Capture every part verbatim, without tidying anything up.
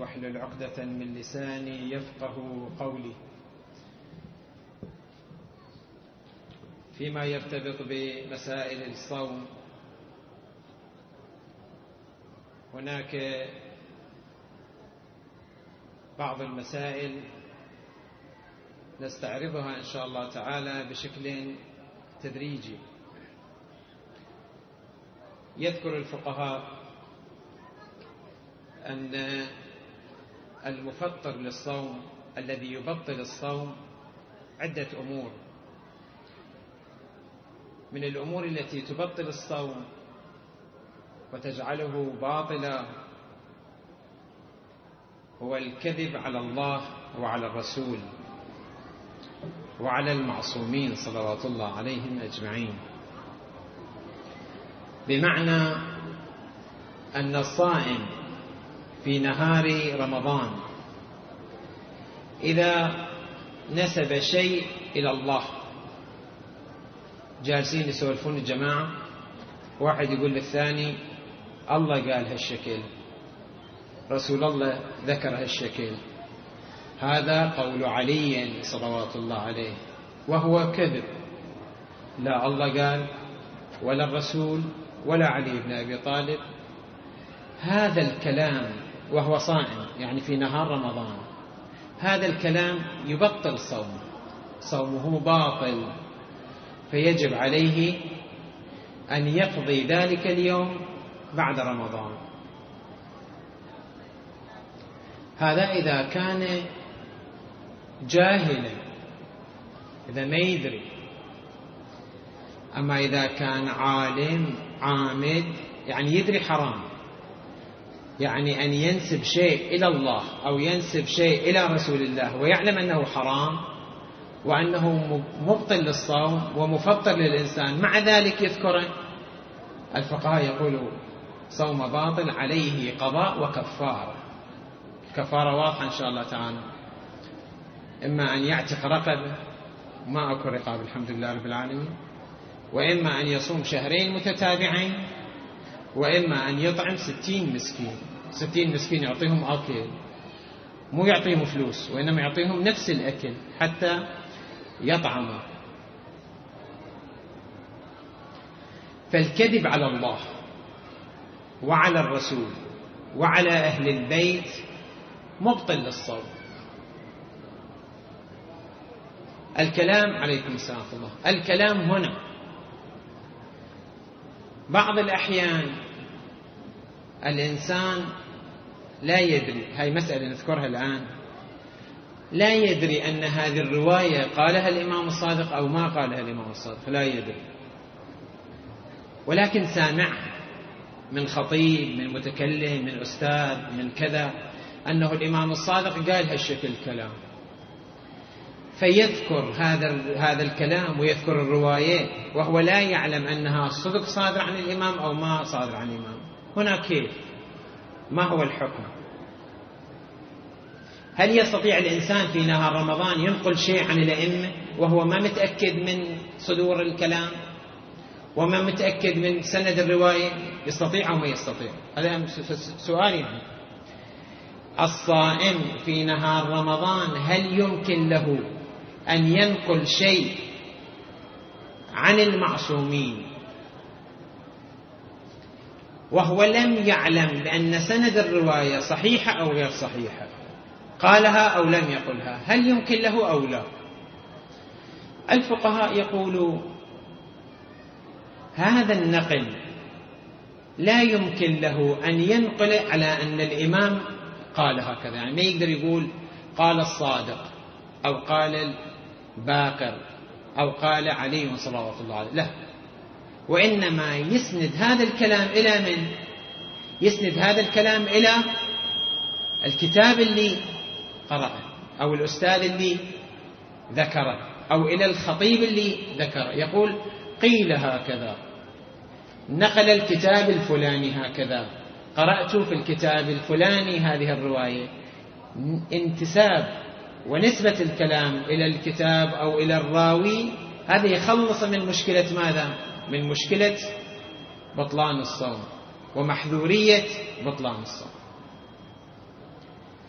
واحلل عقدة من لساني يفقه قولي. فيما يرتبط بمسائل الصوم، هناك بعض المسائل نستعرضها إن شاء الله تعالى بشكل تدريجي. يذكر الفقهاء أن المفطر للصوم الذي يبطل الصوم عدة أمور. من الأمور التي تبطل الصوم وتجعله باطلا هو الكذب على الله وعلى الرسول وعلى المعصومين صلوات الله عليهم أجمعين، بمعنى أن الصائم في نهار رمضان إذا نسب شيء إلى الله، جالسين يسولفون الجماعة، واحد يقول للثاني الله قال هالشكل، رسول الله ذكر هالشكل، هذا قول علي صلوات الله عليه، وهو كذب. لا الله قال ولا الرسول ولا علي بن أبي طالب. هذا الكلام وهو صائم يعني في نهار رمضان، هذا الكلام يبطل صوم، صومه باطل، فيجب عليه أن يقضي ذلك اليوم بعد رمضان. هذا إذا كان جاهلا، إذا ما يدري. أما إذا كان عالم عامد يعني يدري حرام، يعني أن ينسب شيء إلى الله أو ينسب شيء إلى رسول الله ويعلم أنه حرام وأنه مبطل للصوم ومفطر للإنسان، مع ذلك يذكره، الفقهاء يقولوا صوم باطل، عليه قضاء وكفارة. كفارة واضحة إن شاء الله تعالى، إما أن يعتق رقبة، ما أكو رقاب الحمد لله رب العالمين، وإما أن يصوم شهرين متتابعين، وإما أن يطعم ستين مسكين. ستين مسكين يعطيهم أكل، مو يعطيهم فلوس، وإنما يعطيهم نفس الأكل حتى يطعموا. فالكذب على الله وعلى الرسول وعلى أهل البيت مبطل للصوم. الكلام عليكم السلام الله، الكلام هنا بعض الأحيان الإنسان لا يدري، هاي مسألة نذكرها الآن، لا يدري أن هذه الرواية قالها الإمام الصادق أو ما قالها الإمام الصادق، لا يدري، ولكن سامعها من خطيب، من متكلم، من أستاذ، من كذا، أنه الإمام الصادق قال هالشكل الكلام، فيذكر هذا هذا الكلام ويذكر الرواية وهو لا يعلم أنها صدق صادر عن الإمام أو ما صادر عن الإمام. هنا كيف؟ ما هو الحكم؟ هل يستطيع الإنسان في نهار رمضان ينقل شيء عن الأئمة وهو ما متأكد من صدور الكلام وما متأكد من سند الرواية؟ يستطيع أو ما يستطيع؟ هذا سؤال. يعني الصائم في نهار رمضان هل يمكن له أن ينقل شيء عن المعصومين وهو لم يعلم بأن سند الرواية صحيحة أو غير صحيحة، قالها أو لم يقلها؟ هل يمكن له أو لا؟ الفقهاء يقولوا هذا النقل لا يمكن له أن ينقل على أن الإمام قال هكذا، يعني ما يقدر يقول قال الصادق أو قال الباقر أو قال علي صلوات الله عليه، لا، وإنما يسند هذا الكلام إلى من؟ يسند هذا الكلام إلى الكتاب اللي قرأه أو الأستاذ اللي ذكره أو إلى الخطيب اللي ذكره، يقول قيل هكذا، نقل الكتاب الفلاني هكذا، قرأت في الكتاب الفلاني هذه الرواية. انتساب ونسبة الكلام إلى الكتاب أو إلى الراوي هذا يخلص من مشكلة ماذا؟ من مشكلة بطلان الصوم ومحذورية بطلان الصوم.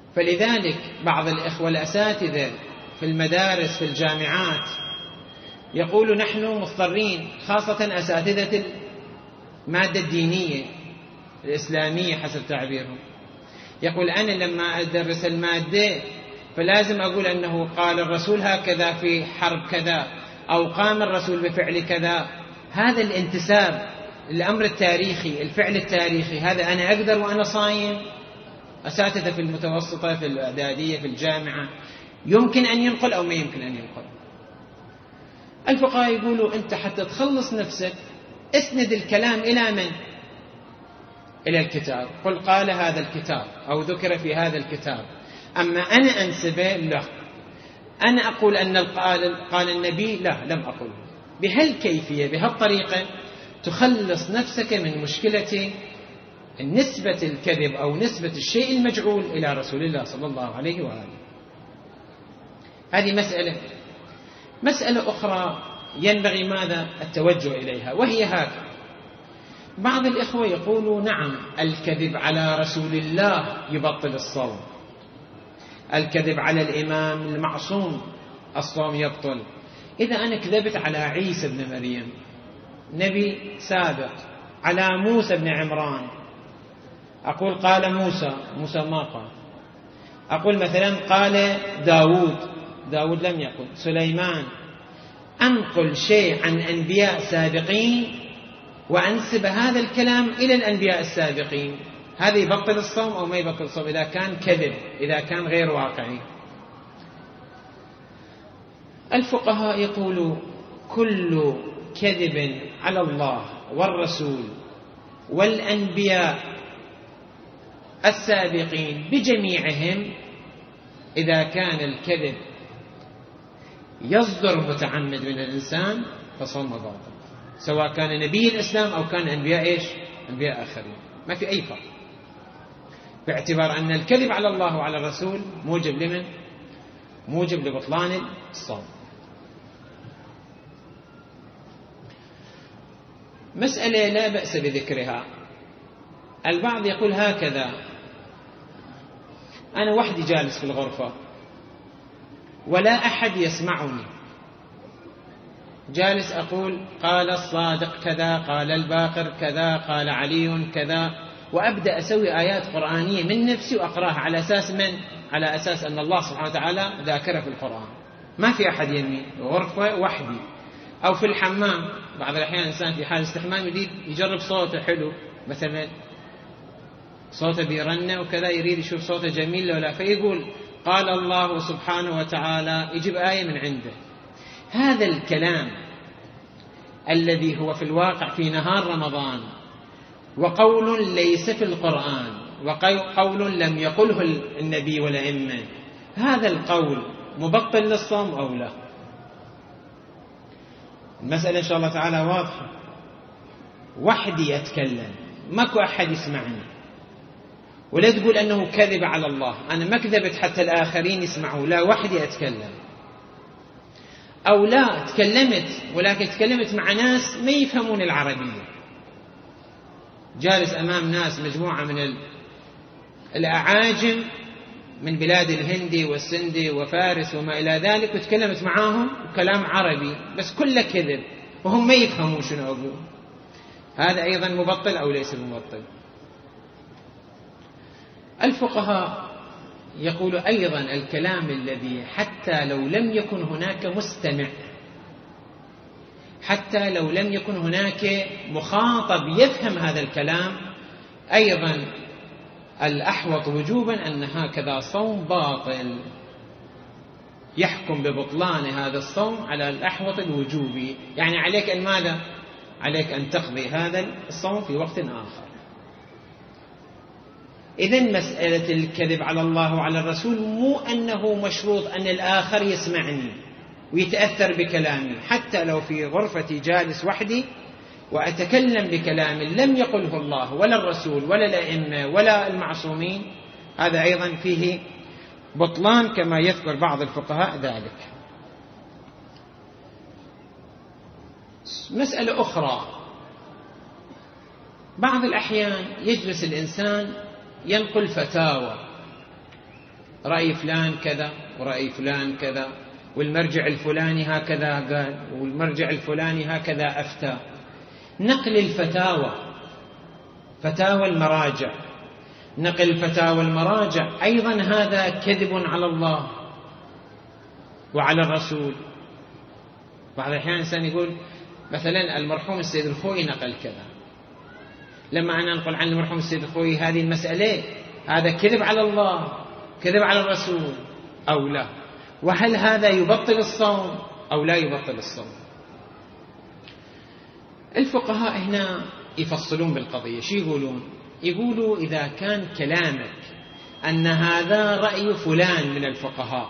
فلذلك بعض الإخوة الأساتذة في المدارس في الجامعات يقولوا نحن مضطرين، خاصة أساتذة المادة الدينية الإسلامية حسب تعبيرهم، يقول أنا لما أدرس المادة فلازم أقول أنه قال الرسول هكذا في حرب كذا، أو قام الرسول بفعل كذا. هذا الانتساب، الأمر التاريخي، الفعل التاريخي، هذا أنا أقدر وأنا صايم. أساتذة في المتوسطة في الإعدادية في الجامعة يمكن أن ينقل أو ما يمكن أن ينقل. الفقهاء يقولوا أنت حتى تخلص نفسك اسند الكلام إلى من؟ إلى الكتاب، قل قال هذا الكتاب أو ذكر في هذا الكتاب. أما أنا أنسبه لا، أنا أقول أن قال, قال النبي لا، لم أقل. بهالكيفية بهالطريقة تخلص نفسك من مشكلة نسبة الكذب أو نسبة الشيء المجعول إلى رسول الله صلى الله عليه وآله. هذه مسألة. مسألة أخرى ينبغي ماذا التوجه إليها، وهي هكذا. بعض الإخوة يقولوا نعم الكذب على رسول الله يبطل الصوم، الكذب على الإمام المعصوم الصوم يبطل. إذا أنا كذبت على عيسى بن مريم نبي سابق، على موسى بن عمران، أقول قال موسى، موسى ما قال. أقول مثلا قال داود، داود لم يقل. سليمان، أنقل شيء عن أنبياء سابقين وأنسب هذا الكلام إلى الأنبياء السابقين، هذا يبطل الصوم أو ما يبطل الصوم إذا كان كذب، إذا كان غير واقعي. الفقهاء يقولوا كل كذب على الله والرسول والأنبياء السابقين بجميعهم، إذا كان الكذب يصدر متعمد من الإنسان فصوم باطل، سواء كان نبي الإسلام أو كان أنبياء إيش؟ أنبياء آخرين، ما في أي فرق، باعتبار أن الكذب على الله وعلى الرسول موجب لمن؟ موجب لبطلان الصوم. مسألة لا بأس بذكرها. البعض يقول هكذا: أنا وحدي جالس في الغرفة ولا أحد يسمعني، جالس أقول قال الصادق كذا، قال الباقر كذا، قال علي كذا، وأبدأ أسوي آيات قرآنية من نفسي وأقرأها على أساس من؟ على أساس أن الله سبحانه وتعالى ذاكر في القرآن. ما في أحد ينمي، غرفة وحدي. أو في الحمام، بعض الأحيان الإنسان في حال استحمام يريد يجرب صوته حلو، مثلا صوته بيرنة وكذا، يريد يشوف صوته جميل ولا، فيقول قال الله سبحانه وتعالى، يجيب آية من عنده. هذا الكلام الذي هو في الواقع في نهار رمضان، وقول ليس في القرآن، وقول لم يقله النبي والأئمة، هذا القول مبطل للصوم أو لا؟ المسألة إن شاء الله تعالى واضحة. وحدي أتكلم، ماكو أحد يسمعني، ولا تقول أنه كذب على الله، أنا ما كذبت حتى الآخرين يسمعوا، لا، وحدي أتكلم. أو لا، تكلمت ولكن تكلمت مع ناس ما يفهمون العربية، جالس أمام ناس مجموعة من الأعاجم من بلاد الهندي والسندي وفارس وما إلى ذلك، وتكلمت معاهم كلام عربي بس كله كذب وهم ما يفهمون شنو أقول، هذا أيضا مبطل أو ليس مبطل؟ الفقهاء يقول أيضا الكلام الذي حتى لو لم يكن هناك مستمع، حتى لو لم يكن هناك مخاطب يفهم هذا الكلام، أيضا الأحوط وجوبا أن هكذا صوم باطل، يحكم ببطلان هذا الصوم على الأحوط الوجوبي، يعني عليك أن ماذا؟ عليك أن تقضي هذا الصوم في وقت آخر. إذن مسألة الكذب على الله وعلى الرسول مو أنه مشروط أن الآخر يسمعني ويتأثر بكلامي، حتى لو في غرفتي جالس وحدي وأتكلم بكلام لم يقله الله ولا الرسول ولا الأئمة ولا المعصومين، هذا أيضا فيه بطلان كما يذكر بعض الفقهاء ذلك. مسألة أخرى، بعض الأحيان يجلس الإنسان ينقل فتاوى رأي فلان كذا ورأي فلان كذا، والمرجع الفلاني هكذا قال، والمرجع الفلاني هكذا أفتى. نقل الفتاوى، فتاوى المراجع، نقل فتاوى المراجع أيضا هذا كذب على الله وعلى الرسول. بعض الأحيان الإنسان يقول مثلا المرحوم السيد الخوئي نقل كذا، لما أنا أنقل عن المرحوم السيد الخوئي هذه المسألة، هذا كذب على الله، كذب على الرسول أو لا؟ وهل هذا يبطل الصوم أو لا يبطل الصوم؟ الفقهاء هنا يفصلون بالقضية. شو يقولون؟ يقولوا إذا كان كلامك أن هذا رأي فلان من الفقهاء،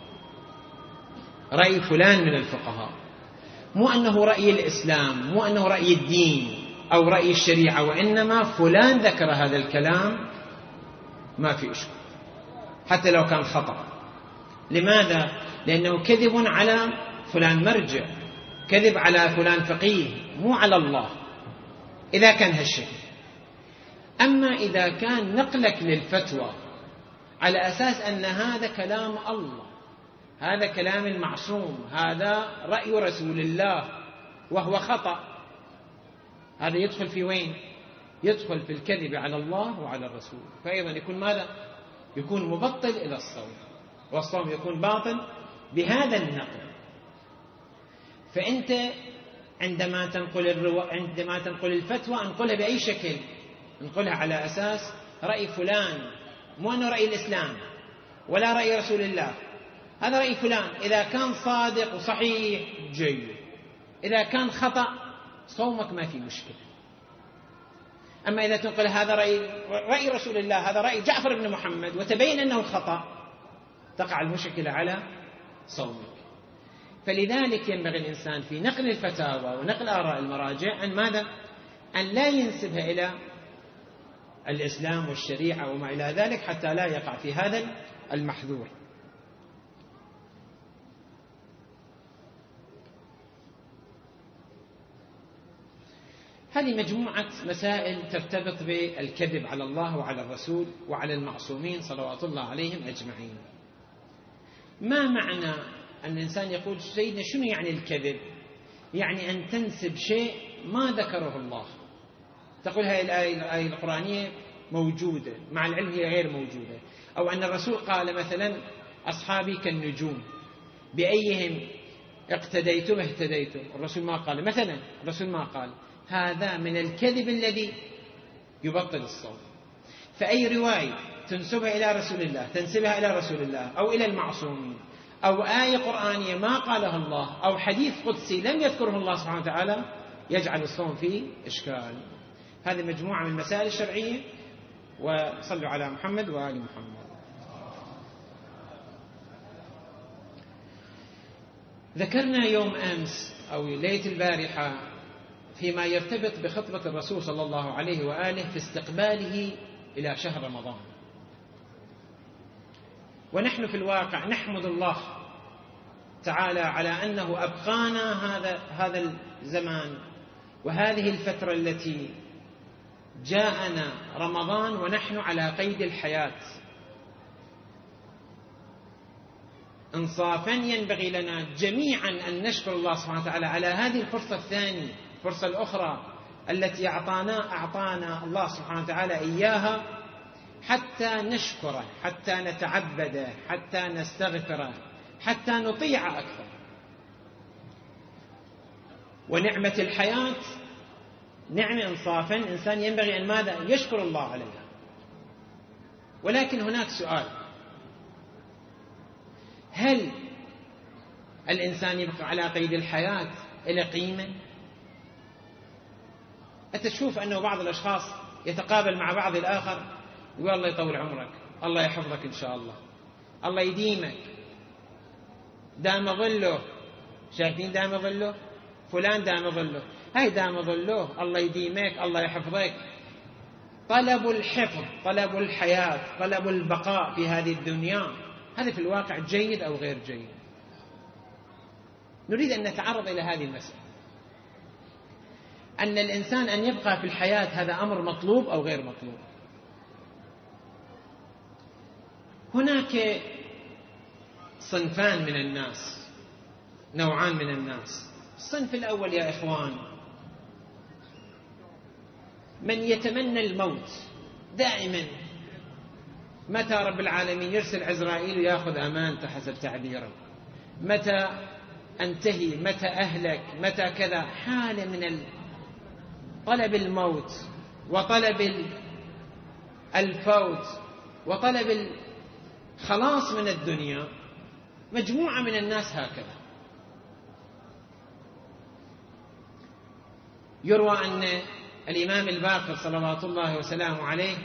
رأي فلان من الفقهاء، مو أنه رأي الإسلام، مو أنه رأي الدين أو رأي الشريعة، وإنما فلان ذكر هذا الكلام، ما في إشكال حتى لو كان خطأ. لماذا؟ لأنه كذب على فلان مرجع، كذب على فلان فقيه، مو على الله إذا كان هالشكل. أما إذا كان نقلك للفتوى على أساس أن هذا كلام الله، هذا كلام المعصوم، هذا رأي رسول الله وهو خطأ، هذا يدخل في وين؟ يدخل في الكذب على الله وعلى الرسول، فأيضا يكون ماذا؟ يكون مبطل إلى الصوم، والصوم يكون باطل بهذا النقل. فأنت عندما تنقل الرو... عندما تنقل الفتوى انقلها بأي شكل؟ انقلها على أساس رأي فلان، مو أنه رأي الإسلام ولا رأي رسول الله، هذا رأي فلان. إذا كان صادق وصحيح جيد، إذا كان خطأ صومك ما في مشكلة. أما إذا تنقل هذا رأي رأي رسول الله، هذا رأي جعفر بن محمد، وتبين أنه خطأ، تقع المشكلة على صومك. فلذلك ينبغي الإنسان في نقل الفتاوى ونقل آراء المراجع أن ماذا؟ أن لا ينسبها إلى الإسلام والشريعة وما إلى ذلك، حتى لا يقع في هذا المحذور. هذه مجموعة مسائل ترتبط بالكذب على الله وعلى الرسول وعلى المعصومين صلوات الله عليهم أجمعين. ما معنى أن الإنسان يقول سيدنا شنو يعني الكذب؟ يعني أن تنسب شيء ما ذكره الله، تقول هاي الآية, الآية القرآنية موجودة مع العلم هي غير موجودة، أو أن الرسول قال مثلا أصحابي كالنجوم بأيهم اقتديتم اهتديتم، الرسول ما قال، مثلا الرسول ما قال. هذا من الكذب الذي يبطل الصوم. فأي رواية تنسبها إلى رسول الله، تنسبها إلى رسول الله أو إلى المعصومين، أو آية قرآنية ما قالها الله، أو حديث قدسي لم يذكره الله سبحانه وتعالى، يجعل الصوم فيه إشكال. هذه مجموعة من المسائل الشرعية. وصلوا على محمد وآل محمد. ذكرنا يوم أمس أو ليلة البارحة فيما يرتبط بخطبة الرسول صلى الله عليه وآله في استقباله إلى شهر رمضان. ونحن في الواقع نحمد الله تعالى على أنه أبقانا هذا هذا الزمان وهذه الفترة التي جاءنا رمضان ونحن على قيد الحياة. إنصافا ينبغي لنا جميعا أن نشكر الله سبحانه وتعالى على هذه الفرصة الثانية، الفرصة الأخرى التي أعطانا أعطانا الله سبحانه وتعالى إياها، حتى نشكره، حتى نتعبده، حتى نستغفره، حتى نطيع أكثر. ونعمة الحياة نعمة إنصافا إنسان ينبغي أن ماذا؟ يشكر الله عليها. ولكن هناك سؤال: هل الإنسان يبقى على قيد الحياة إلى قيمة؟ أنت تشوف أنه بعض الأشخاص يتقابل مع بعض الآخر يقول الله يطول عمرك، الله يحفظك إن شاء الله، الله يديمك، دام ظله. شايفين دام ظله؟ فلان دام ظله، هاي دام ظله، الله يديمك، الله يحفظك. طلب الحفظ، طلب الحياة، طلب البقاء في هذه الدنيا، هذا في الواقع جيد أو غير جيد؟ نريد أن نتعرض إلى هذه المسألة، أن الإنسان أن يبقى في الحياة هذا أمر مطلوب أو غير مطلوب. هناك صنفان من الناس، نوعان من الناس. الصنف الأول يا إخوان من يتمنى الموت دائما، متى رب العالمين يرسل عزرائيل ويأخذ أمانته حسب تعبيره، متى أنتهي، متى أهلك، متى كذا، حالة من طلب الموت وطلب الفوت وطلب الخلاص من الدنيا. مجموعة من الناس هكذا. يروى أن الإمام الباقر صلوات الله وسلامه عليه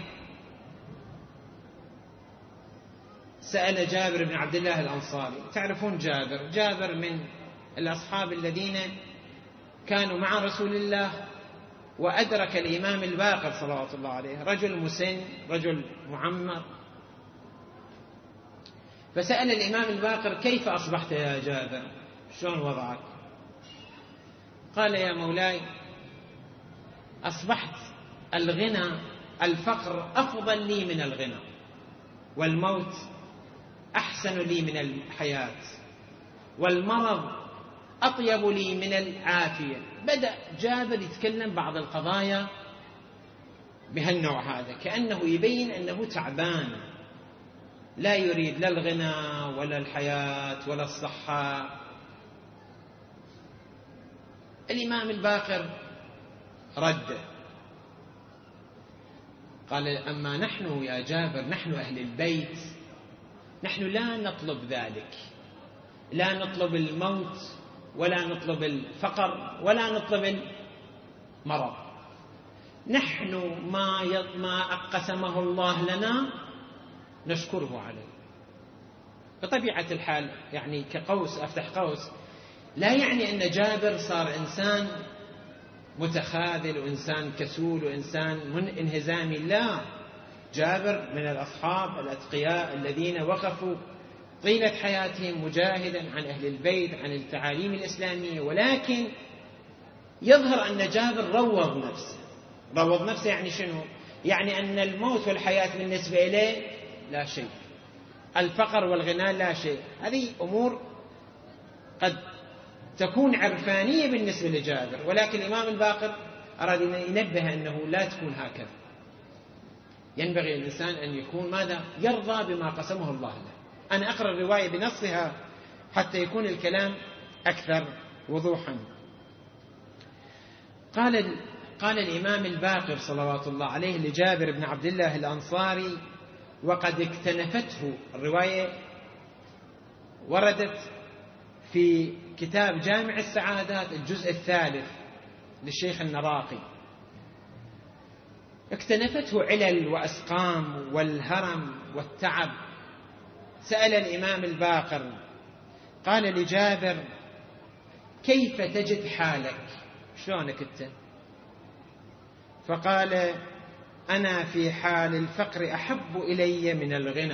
سأل جابر بن عبد الله الأنصاري. تعرفون جابر؟ جابر من الأصحاب الذين كانوا مع رسول الله، وأدرك الإمام الباقر صلوات الله عليه، رجل مسن، رجل معمر. فسأل الإمام الباقر: كيف أصبحت يا جابر؟ شلون وضعك؟ قال: يا مولاي، أصبحت الغنى، الفقر أفضل لي من الغنى، والموت أحسن لي من الحياة، والمرض أطيب لي من العافية. بدأ جابر يتكلم بعض القضايا بهالنوع هذا، كأنه يبين أنه تعبان، لا يريد لا الغنى ولا الحياة ولا الصحة. الإمام الباقر رد قال: أما نحن يا جابر، نحن أهل البيت، نحن لا نطلب ذلك، لا نطلب الموت ولا نطلب الفقر ولا نطلب المرض. نحن ما ما قسمه الله لنا نشكره عليه. بطبيعة الحال يعني كقوس أفتح قوس، لا يعني أن جابر صار إنسان متخاذل وإنسان كسول وإنسان من انهزامي، لا. جابر من الأصحاب الأتقياء الذين وقفوا طيلة حياتهم مجاهدا عن أهل البيت، عن التعاليم الإسلامية، ولكن يظهر أن جابر روض نفسه. روض نفسه يعني شنو؟ يعني أن الموت والحياة بالنسبة إليه لا شيء، الفقر والغنى لا شيء. هذه أمور قد تكون عرفانية بالنسبة لجابر، ولكن الإمام الباقر أراد أن ينبه أنه لا تكون هكذا. ينبغي الإنسان أن يكون ماذا؟ يرضى بما قسمه الله له. أنا أقرأ الرواية بنصها حتى يكون الكلام أكثر وضوحا. قال قال الإمام الباقر صلوات الله عليه لجابر بن عبد الله الأنصاري، وقد اكتنفته، الرواية وردت في كتاب جامع السعادات الجزء الثالث للشيخ النراقي، اكتنفته علل وأسقام والهرم والتعب. سأل الإمام الباقر قال لجابر: كيف تجد حالك؟ شلونك أنت؟ فقال: أنا في حال الفقر أحب إلي من الغنى،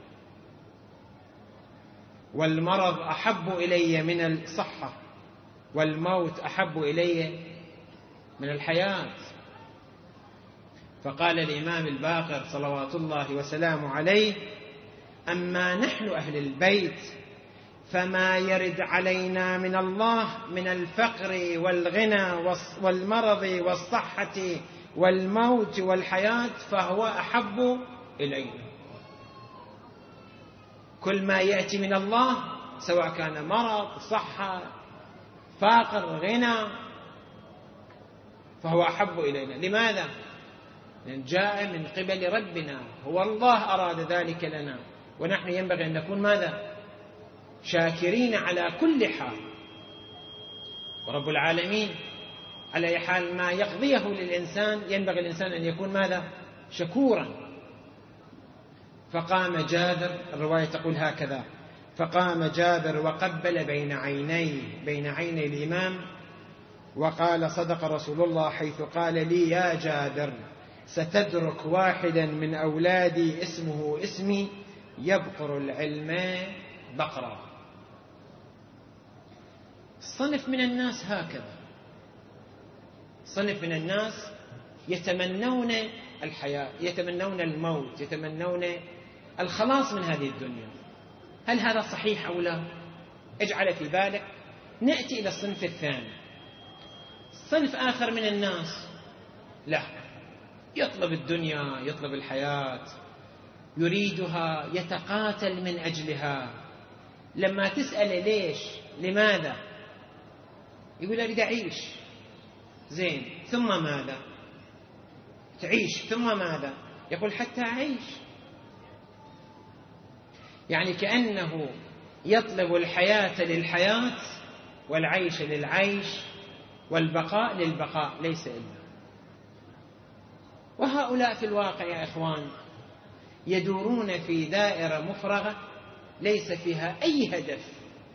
والمرض أحب إلي من الصحة، والموت أحب إلي من الحياة. فقال الإمام الباقر صلوات الله وسلامه عليه: أما نحن أهل البيت فما يرد علينا من الله من الفقر والغنى والمرض والصحة والموت والحياة فهو أحب إلينا. كل ما يأتي من الله سواء كان مرض، صحة، فقر، غنى، فهو أحب إلينا. لماذا؟ لأن جاء من قبل ربنا، هو الله أراد ذلك لنا، ونحن ينبغي أن نكون ماذا؟ شاكرين على كل حال. ورب العالمين على أي حال ما يقضيه للإنسان ينبغي الإنسان أن يكون ماذا؟ شكورا. فقام جابر، الرواية تقول هكذا: فقام جابر وقبل بين عينيه بين عيني الإمام وقال: صدق رسول الله حيث قال لي: يا جابر، ستدرك واحدا من أولادي اسمه اسمي يبقر العلم بقرا. صنف من الناس هكذا، صنف من الناس يتمنون الحياة، يتمنون الموت، يتمنون الخلاص من هذه الدنيا. هل هذا صحيح أو لا؟ اجعل في بالك. نأتي إلى الصنف الثاني، صنف آخر من الناس لا، يطلب الدنيا، يطلب الحياة، يريدها، يتقاتل من أجلها. لما تسأل ليش، لماذا، يقول أريد أعيش. زين، ثم ماذا؟ تعيش ثم ماذا؟ يقول حتى أعيش. يعني كأنه يطلب الحياة للحياة والعيش للعيش والبقاء للبقاء، ليس إلا. وهؤلاء في الواقع يا إخوان يدورون في دائرة مفرغة ليس فيها أي هدف.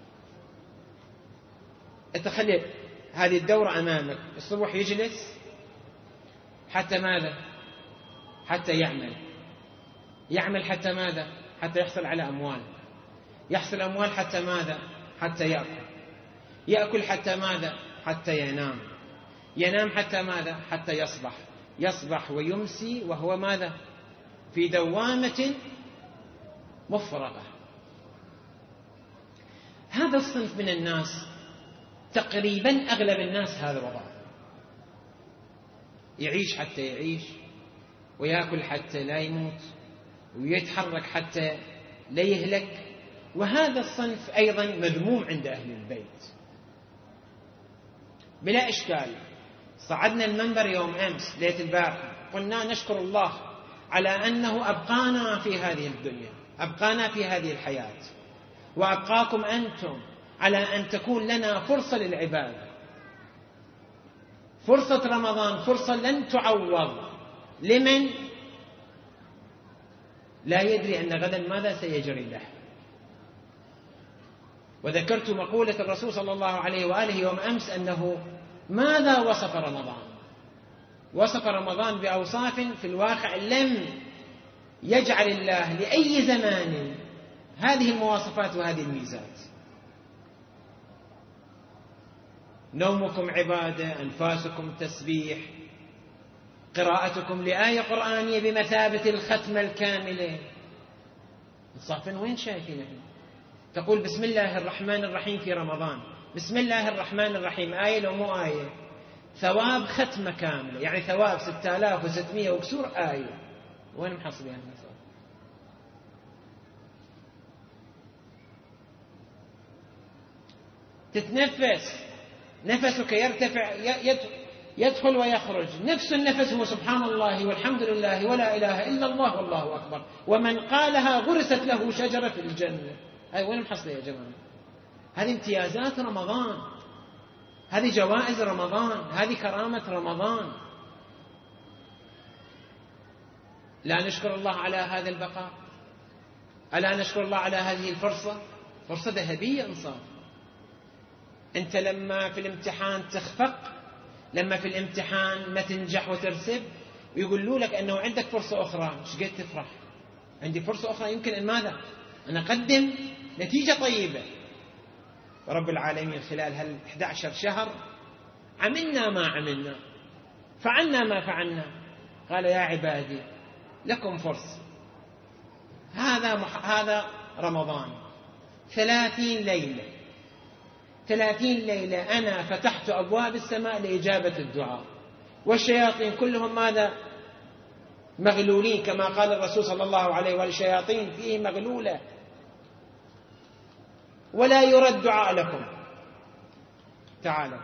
اتخيل هذه الدورة أمامك، الصبح يجلس حتى ماذا؟ حتى يعمل. يعمل حتى ماذا؟ حتى يحصل على أموال. يحصل أموال حتى ماذا؟ حتى يأكل. يأكل حتى ماذا؟ حتى ينام. ينام حتى ماذا؟ حتى يصبح. يصبح ويمسي وهو ماذا؟ في دوامة مفرغة. هذا الصنف من الناس تقريبا أغلب الناس هذا وضع، يعيش حتى يعيش، ويأكل حتى لا يموت، ويتحرك حتى لا يهلك. وهذا الصنف أيضا مذموم عند أهل البيت بلا إشكال. صعدنا المنبر يوم أمس ليلة البارحة قلنا نشكر الله على أنه أبقانا في هذه الدنيا، أبقانا في هذه الحياة، وأبقاكم أنتم على أن تكون لنا فرصة للعبادة. فرصة رمضان فرصة لن تعوض لمن لا يدري أن غدا ماذا سيجري له. وذكرت مقولة الرسول صلى الله عليه وآله يوم أمس أنه ماذا وصف رمضان؟ وصف رمضان بأوصاف في الواقع لم يجعل الله لأي زمان هذه المواصفات وهذه الميزات. نومكم عبادة، أنفاسكم تسبيح، قراءتكم لآية قرآنية بمثابة الختمة الكاملة. الصافن وين شايفين احنا؟ تقول بسم الله الرحمن الرحيم في رمضان، بسم الله الرحمن الرحيم آية لو مو آية، ثواب ختمة كاملة، يعني ثواب ستة آلاف وستمائة وكسور آية. وين محصلين هذا الثواب؟ تتنفس، نفسك يرتفع يدخل ويخرج، نفس النفس هو سبحان الله والحمد لله ولا إله إلا الله والله أكبر، ومن قالها غرست له شجرة في الجنة. هاي وين محصلة يا جماعة؟ هذه امتيازات رمضان، هذه جوائز رمضان، هذه كرامة رمضان. لا نشكر الله على هذا البقاء؟ ألا نشكر الله على هذه الفرصة؟ فرصة ذهبية إنصاف. أنت لما في الامتحان تخفق، لما في الامتحان ما تنجح وترسب، ويقولوا لك أنه عندك فرصة أخرى، ايش قد تفرح؟ عندي فرصة أخرى يمكن أن ماذا؟ أن أقدم نتيجة طيبة. رب العالمين خلال هال أحد عشر شهر عملنا ما عملنا، فعلنا ما فعلنا، قال يا عبادي لكم فرصة. هذا مح... هذا رمضان ثلاثين ليلة، ثلاثين ليلة أنا فتحت أبواب السماء لإجابة الدعاء، والشياطين كلهم ماذا؟ مغلولين، كما قال الرسول صلى الله عليه وسلم الشياطين فيه مغلولة ولا يرد دعاء لكم. تعالوا.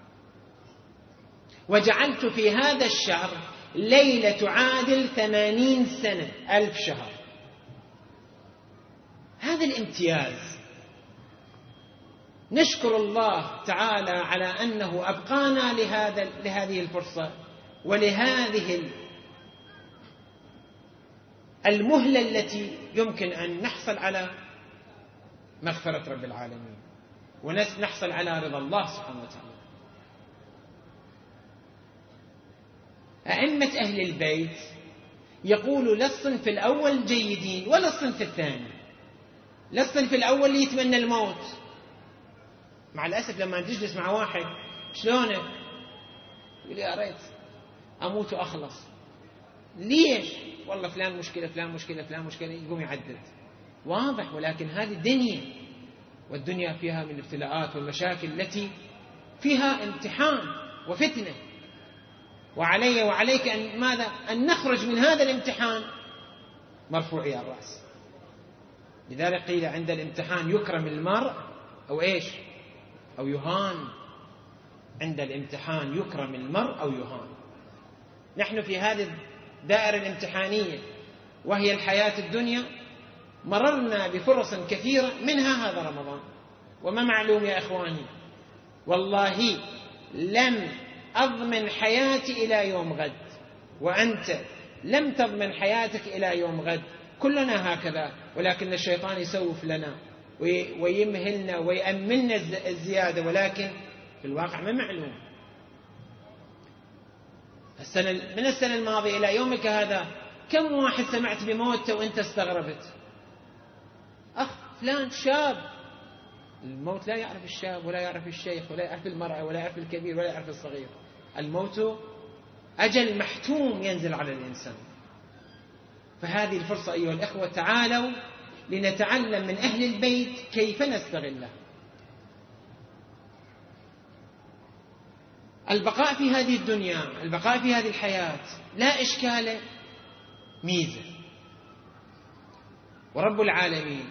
وجعلت في هذا الشهر ليلة تعادل ثمانين سنة، ألف شهر. هذا الامتياز. نشكر الله تعالى على أنه أبقانا لهذا لهذه الفرصة ولهذه المهلة التي يمكن أن نحصل على مغفرة رب العالمين ونحصل على رضا الله سبحانه وتعالى. أئمة أهل البيت يقولوا لا الصنف الأول جيدين ولا الصنف الثاني. لا الصنف الأول اللي يتمنى الموت. مع الأسف لما تجلس مع واحد شلونه يقول يا ريت أموت وأخلص. ليش؟ والله فلان مشكلة فلان مشكلة فلان مشكلة، يقوم يعدد، واضح. ولكن هذه الدنيا، والدنيا فيها من الابتلاءات والمشاكل التي فيها امتحان وفتنة، وعلي وعليك أن ماذا؟ أن نخرج من هذا الامتحان مرفوعي الرأس. لذلك قيل عند الامتحان يكرم المرء أو إيش؟ أو يهان. عند الامتحان يكرم المرء أو يهان. نحن في هذه الدائرة الامتحانية وهي الحياة الدنيا مررنا بفرص كثيرة، منها هذا رمضان. وما معلوم يا إخواني، والله لم أضمن حياتي إلى يوم غد، وأنت لم تضمن حياتك إلى يوم غد، كلنا هكذا. ولكن الشيطان يسوف لنا ويمهلنا ويأملنا الزيادة، ولكن في الواقع ما معلوم. السنة من السنة الماضية إلى يومك هذا كم واحد سمعت بموته وأنت استغربت؟ أخ فلان شاب، الموت لا يعرف الشاب ولا يعرف الشيخ ولا يعرف المرأة ولا يعرف الكبير ولا يعرف الصغير. الموت أجل محتوم ينزل على الإنسان. فهذه الفرصة أيها الأخوة، تعالوا لنتعلم من أهل البيت كيف نستغله. البقاء في هذه الدنيا، البقاء في هذه الحياة لا إشكال ميزة. ورب العالمين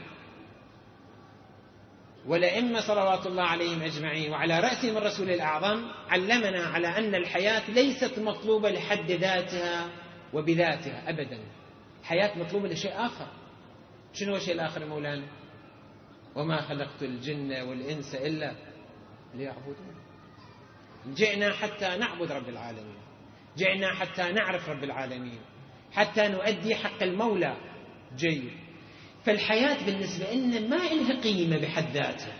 والأئمة صلوات الله عليهم أجمعين وعلى رأسهم الرسول الأعظم علمنا على أن الحياة ليست مطلوبة لحد ذاتها وبذاتها أبدا. الحياة مطلوبة لشيء آخر. شنو الشيء الآخر مولانا؟ وما خلقت الجن والإنس إلا ليعبدون. جئنا حتى نعبد رب العالمين، جئنا حتى نعرف رب العالمين، حتى نؤدي حق المولى. جيد. فالحياة بالنسبة لنا ما إلها قيمة بحد ذاتها.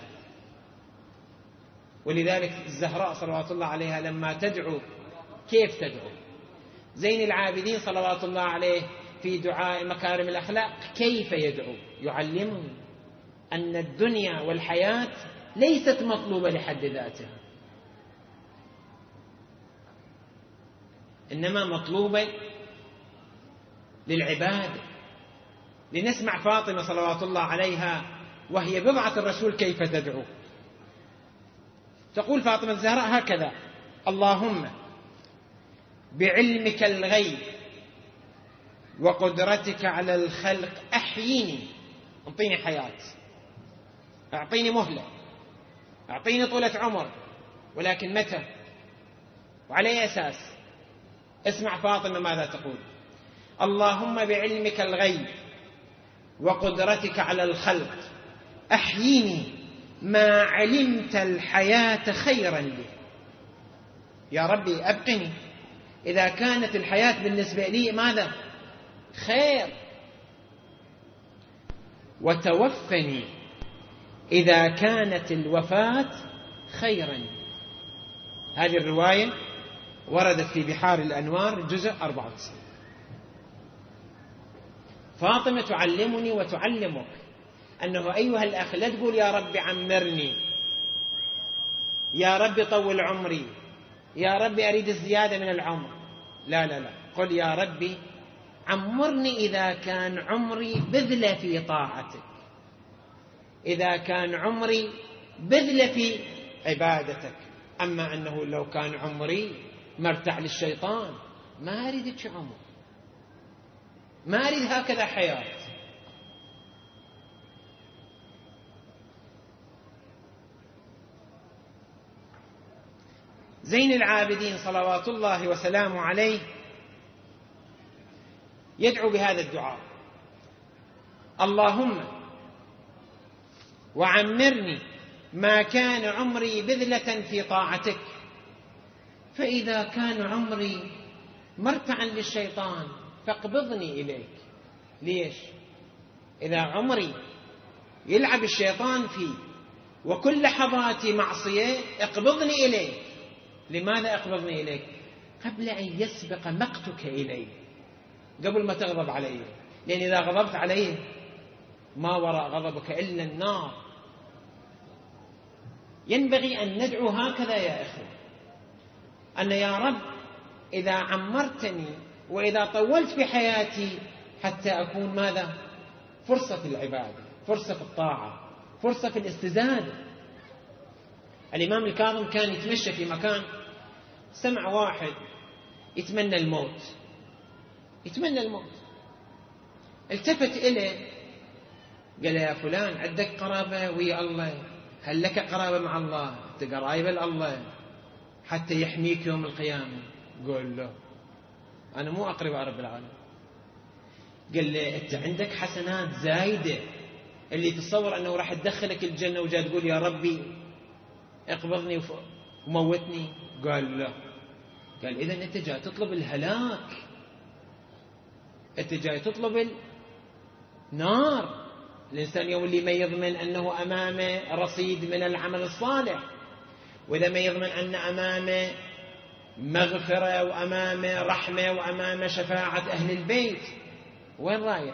ولذلك الزهراء صلوات الله عليها لما تدعو كيف تدعو؟ زين العابدين صلوات الله عليه في دعاء مكارم الأخلاق كيف يدعو؟ يعلمنا أن الدنيا والحياة ليست مطلوبة لحد ذاتها، إنما مطلوبة للعبادة. لنسمع فاطمة صلوات الله عليها وهي بضعة الرسول كيف تدعو. تقول فاطمة الزهراء هكذا: اللهم بعلمك الغيب وقدرتك على الخلق أحييني، أعطيني حياة، أعطيني مهلة، أعطيني طولة عمر، ولكن متى وعلى أي أساس؟ اسمع فاطمة ماذا تقول: اللهم بعلمك الغيب وقدرتك على الخلق أحييني ما علمت الحياة خيرا لي. يا ربي أبقني إذا كانت الحياة بالنسبة لي ماذا؟ خير، وتوفني إذا كانت الوفاة خيرا. هذه الرواية وردت في بحار الأنوار جزء أربعة وتسعين. فاطمة تعلمني وتعلمك أنه أيها الأخ لا تقول يا رب عمرني، يا رب طول عمري، يا رب أريد الزيادة من العمر. لا لا لا، قل يا ربي عمرني إذا كان عمري بذل في طاعتك، إذا كان عمري بذل في عبادتك. أما أنه لو كان عمري مرتع للشيطان ما أريدك عمر، ما أريد هكذا حياة. زين العابدين صلوات الله وسلامه عليه يدعو بهذا الدعاء: اللهم وعمرني ما كان عمري بذلة في طاعتك، فإذا كان عمري مرتعا للشيطان فاقبضني إليك. ليش؟ إذا عمري يلعب الشيطان فيه وكل لحظاتي معصية اقبضني إليك. لماذا اقبضني إليك؟ قبل أن يسبق مقتك إليه، قبل ما تغضب عليه، لأن إذا غضبت عليه ما وراء غضبك إلا النار. ينبغي أن ندعو هكذا يا إخوة، أن يا رب إذا عمرتني وإذا طولت في حياتي حتى أكون ماذا؟ فرصة في العبادة، فرصة في الطاعة، فرصة في الاستزادة. الإمام الكاظم كان يتمشى في مكان، سمع واحد يتمنى الموت، يتمنى الموت، التفت إليه قال يا فلان عندك قرابة ويا الله؟ هل لك قرابة مع الله؟ أنت قرايب الله حتى يحميك يوم القيامة؟ قال له أنا مو أقرب رب العالمين. قال له أنت عندك حسنات زايدة اللي تصور أنه راح تدخلك الجنة وجاء تقول يا ربي اقبضني وموتني؟ قال لا. قال إذن أنت جاي تطلب الهلاك، أنت جاي تطلب النار. الإنسان يوم اللي ما يضمن أنه أمامه رصيد من العمل الصالح، وإذا ما يضمن أن أمامه مغفرة وأمامه رحمة وأمامه شفاعة أهل البيت، وين رايح؟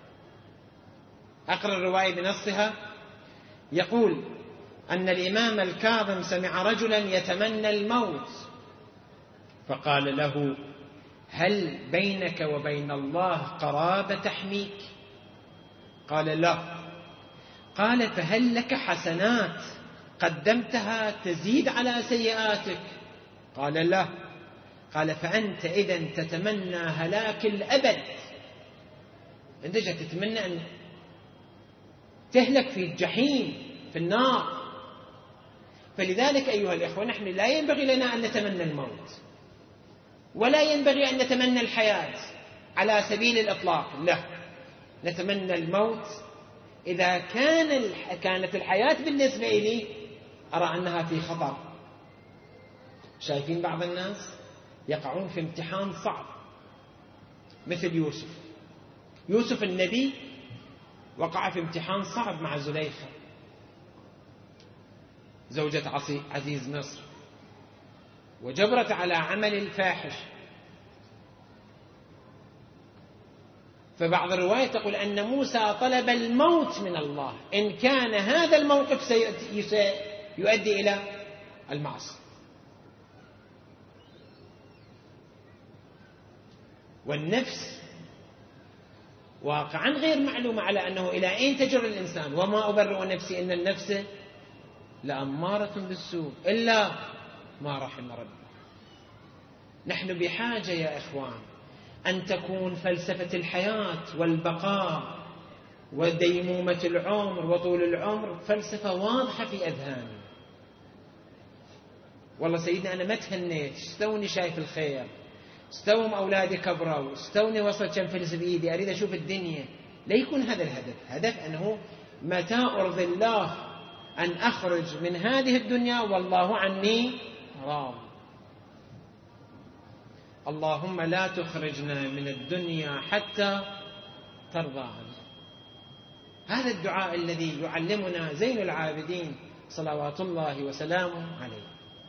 أقرأ الرواية بنصها. يقول أن الإمام الكاظم سمع رجلا يتمنى الموت فقال له هل بينك وبين الله قرابة تحميك؟ قال لا. قال فهل لك حسنات قدمتها تزيد على سيئاتك؟ قال لا. قال فأنت إذن تتمنى هلاك الأبد، أنت جاء تتمنى أن تهلك في الجحيم في النار. فلذلك أيها الإخوة نحن لا ينبغي لنا أن نتمنى الموت، ولا ينبغي أن نتمنى الحياة على سبيل الإطلاق، لا، نتمنى الموت إذا كان كانت الحياة بالنسبة لي أرى أنها في خطر. شايفين بعض الناس يقعون في امتحان صعب مثل يوسف. يوسف النبي وقع في امتحان صعب مع زليخة زوجة عزيز مصر، وجبرت على عمل الفاحش. فبعض الرواية تقول أن موسى طلب الموت من الله إن كان هذا الموقف سيؤدي إلى المعصية. والنفس واقعا غير معلومة على أنه إلى أين تجر الإنسان. وما أبرئ نفسي إن النفس لأمارة بالسوء إلا ما رحم ربي. نحن بحاجة يا إخوان أن تكون فلسفة الحياة والبقاء وديمومة العمر وطول العمر فلسفة واضحة في أذهاننا. والله سيدنا أنا ما تهنيت، استوني شايف الخير، استوم أولادي كبروا، استوني وصلت كم فلس بإيدي، أريد أشوف الدنيا. لا يكون هذا الهدف. هدف أنه متى أرضي الله أن أخرج من هذه الدنيا والله عني راض. اللهم لا تخرجنا من الدنيا حتى ترضى عنه. هذا الدعاء الذي يعلمنا زين العابدين صلوات الله وسلامه عليه.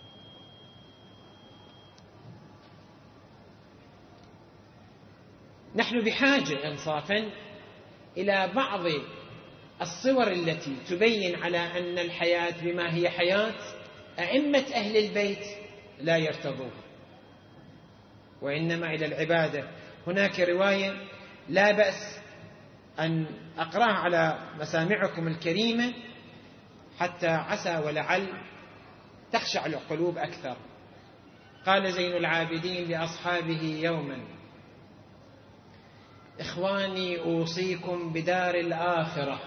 نحن بحاجة إنصافا إلى بعض الصور التي تبين على أن الحياة بما هي حياة أئمة أهل البيت لا يرتضوها، وإنما إلى العبادة. هناك رواية لا بأس أن أقرأها على مسامعكم الكريمة حتى عسى ولعل تخشع القلوب أكثر. قال زين العابدين لأصحابه يوما إخواني أوصيكم بدار الآخرة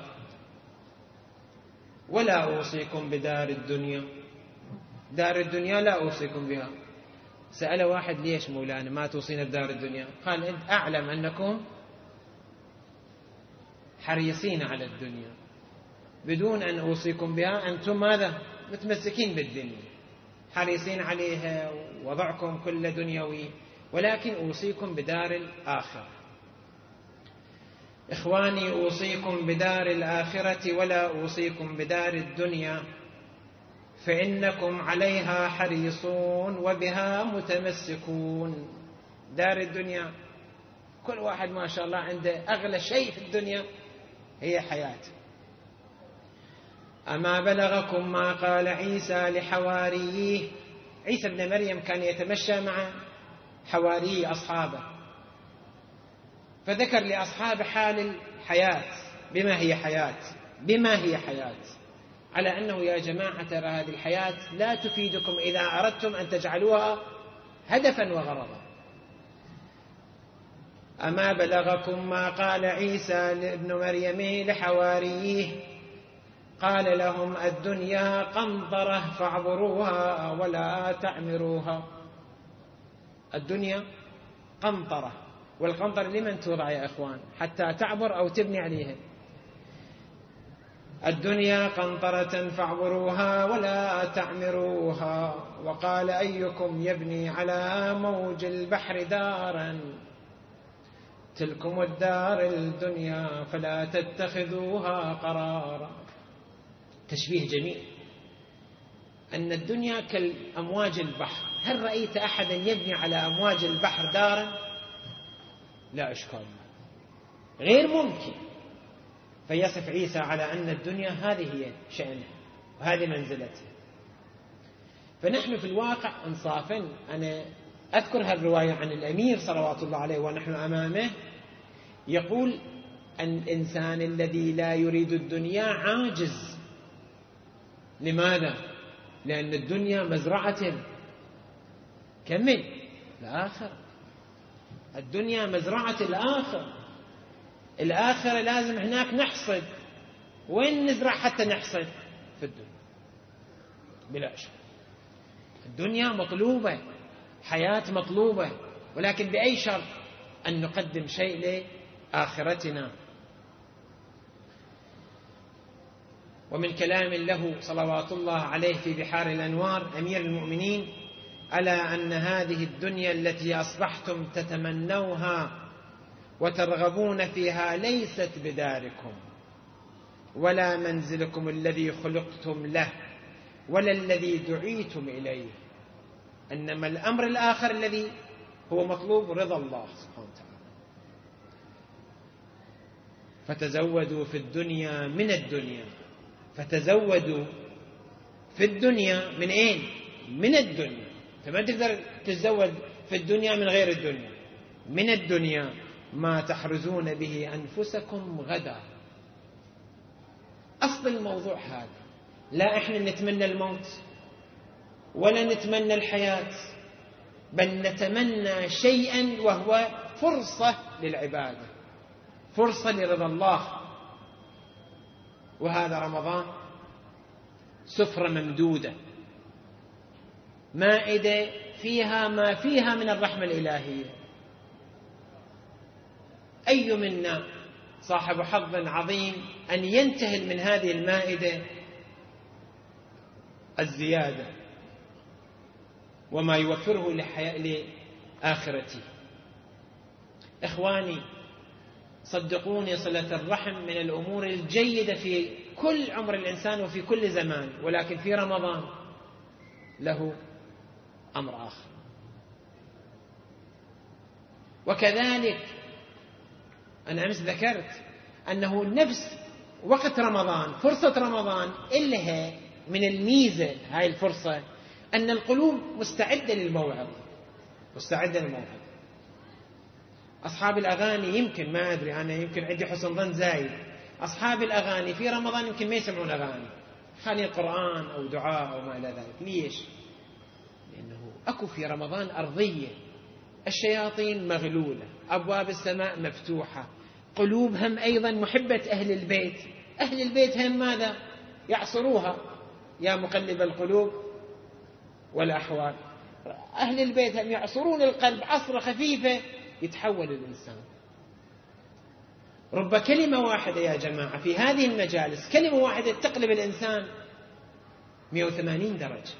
ولا أوصيكم بدار الدنيا. دار الدنيا لا أوصيكم بها. سأل واحد ليش مولانا ما توصينا بدار الدنيا؟ قال أنت أعلم أنكم حريصين على الدنيا بدون أن أوصيكم بها. أنتم ماذا؟ متمسكين بالدنيا حريصين عليها ووضعكم كل دنيوي، ولكن أوصيكم بدار الآخرة. إخواني أوصيكم بدار الآخرة ولا أوصيكم بدار الدنيا فإنكم عليها حريصون وبها متمسكون. دار الدنيا كل واحد ما شاء الله عنده أغلى شيء في الدنيا هي حياته. أما بلغكم ما قال عيسى لحواريه. عيسى ابن مريم كان يتمشى مع حواريه أصحابه فذكر لأصحاب حال الحياة بما هي حياة بما هي حياة على أنه يا جماعة ترى هذه الحياة لا تفيدكم إذا أردتم أن تجعلوها هدفا وغرضا. أما بلغكم ما قال عيسى لابن مريم لحواريه قال لهم الدنيا قنطرة فاعبروها ولا تعمروها. الدنيا قنطرة، والقنطرة لمن توضع يا إخوان؟ حتى تعبر أو تبني عليها. الدنيا قنطرة فاعبروها ولا تعمروها. وقال أيكم يبني على موج البحر دارا تلكم الدار الدنيا فلا تتخذوها قرارا. تشبيه جميل، أن الدنيا كالأمواج البحر. هل رأيت أحدا يبني على أمواج البحر دارا؟ لا إشكال، غير ممكن. فيصف عيسى على أن الدنيا هذه هي شأنها وهذه منزلتها. فنحن في الواقع انصافا، أنا أذكر هالرواية عن الأمير صلوات الله عليه ونحن أمامه، يقول أن الإنسان الذي لا يريد الدنيا عاجز. لماذا؟ لأن الدنيا مزرعة كمل الآخر. الدنيا مزرعة الآخر. الآخرة لازم هناك نحصد. وين نزرع حتى نحصد؟ في الدنيا بلا شك. الدنيا مطلوبة، حياة مطلوبة، ولكن بأي شرط؟ أن نقدم شيء لآخرتنا. ومن كلام له صلوات الله عليه في بحار الأنوار أمير المؤمنين: ألا أن هذه الدنيا التي أصبحتم تتمنوها وترغبون فيها ليست بداركم ولا منزلكم الذي خلقتم له ولا الذي دعيتم إليه، إنما الأمر الآخر الذي هو مطلوب رضا الله سبحانه وتعالى. فتزودوا في الدنيا من الدنيا. فتزودوا في الدنيا من أين؟ من الدنيا. فما تقدر تتزود في الدنيا من غير الدنيا. من الدنيا ما تحرزون به أنفسكم غدا. أصل الموضوع هذا. لا إحنا نتمنى الموت ولا نتمنى الحياة، بل نتمنى شيئا وهو فرصة للعبادة، فرصة لرضا الله. وهذا رمضان سفرة ممدودة، مائدة فيها ما فيها من الرحمة الإلهية. أي منا صاحب حظ عظيم أن ينتهل من هذه المائدة الزيادة وما يوفره لآخرته. إخواني صدقوني، صلة الرحم من الأمور الجيدة في كل عمر الإنسان وفي كل زمان، ولكن في رمضان له أمر آخر. وكذلك أنا أمس ذكرت أنه نفس وقت رمضان، فرصة رمضان إلها من الميزة هاي الفرصة أن القلوب مستعدة للموعظ، مستعدة للموعظ. أصحاب الأغاني يمكن، ما أدري أنا، يمكن عندي حسن ظن زايد، أصحاب الأغاني في رمضان يمكن ما يسمعون أغاني، خالي القرآن أو دعاء أو ما إلى ذلك. ليش؟ لأنه أكو في رمضان أرضية، الشياطين مغلولة، أبواب السماء مفتوحة، قلوبهم أيضا محبة أهل البيت. أهل البيت هم ماذا؟ يعصروها. يا مقلب القلوب والأحوال. أهل البيت هم يعصرون القلب عصرة خفيفة يتحول الإنسان. رب كلمة واحدة يا جماعة في هذه المجالس، كلمة واحدة تقلب الإنسان مئة وثمانين درجة.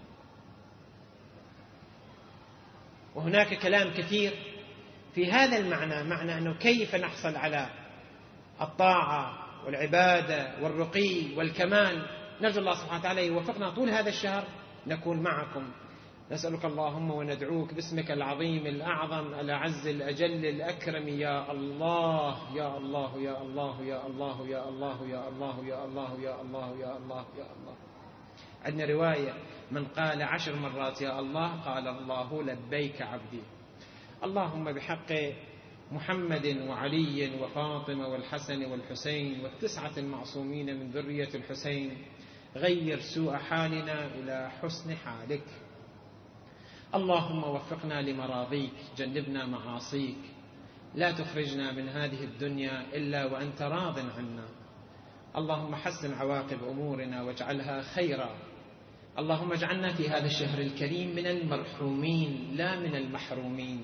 وهناك كلام كثير في هذا المعنى، معنى أنه كيف نحصل على الطاعة والعبادة والرقي والكمال. نرجو الله سبحانه وتعالى يوفقنا طول هذا الشهر نكون معكم. نسألك اللهم وندعوك باسمك العظيم الأعظم الأعز الأجل الأكرم، يا الله يا الله يا الله يا الله يا الله يا الله يا الله يا الله يا الله يا الله. عندنا رواية: من قال عشر مرات يا الله قال الله لبيك عبدي. اللهم بحق محمد وعلي وفاطمة والحسن والحسين والتسعة المعصومين من ذرية الحسين، غير سوء حالنا إلى حسن حالك. اللهم وفقنا لمراضيك، جنبنا معاصيك، لا تخرجنا من هذه الدنيا إلا وأنت راض عنا. اللهم حسن عواقب أمورنا واجعلها خيرا. اللهم اجعلنا في هذا الشهر الكريم من المرحومين لا من المحرومين.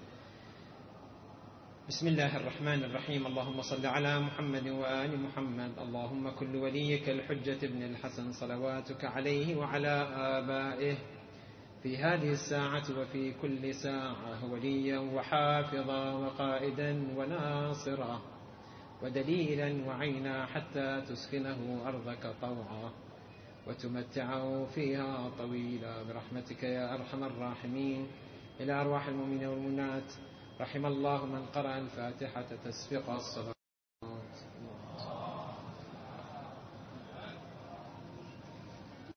بسم الله الرحمن الرحيم. اللهم صل على محمد وآل محمد. اللهم كل وليك الحجة بن الحسن صلواتك عليه وعلى آبائه في هذه الساعة وفي كل ساعة وليا وحافظا وقائدا وناصرا ودليلا وعينا، حتى تسكنه أرضك طوعا وتمتعه فيها طويلا برحمتك يا أرحم الراحمين. إلى أرواح المؤمنين والمؤمنات، رحم الله من قرأ الفاتحة تسبق الصلاة.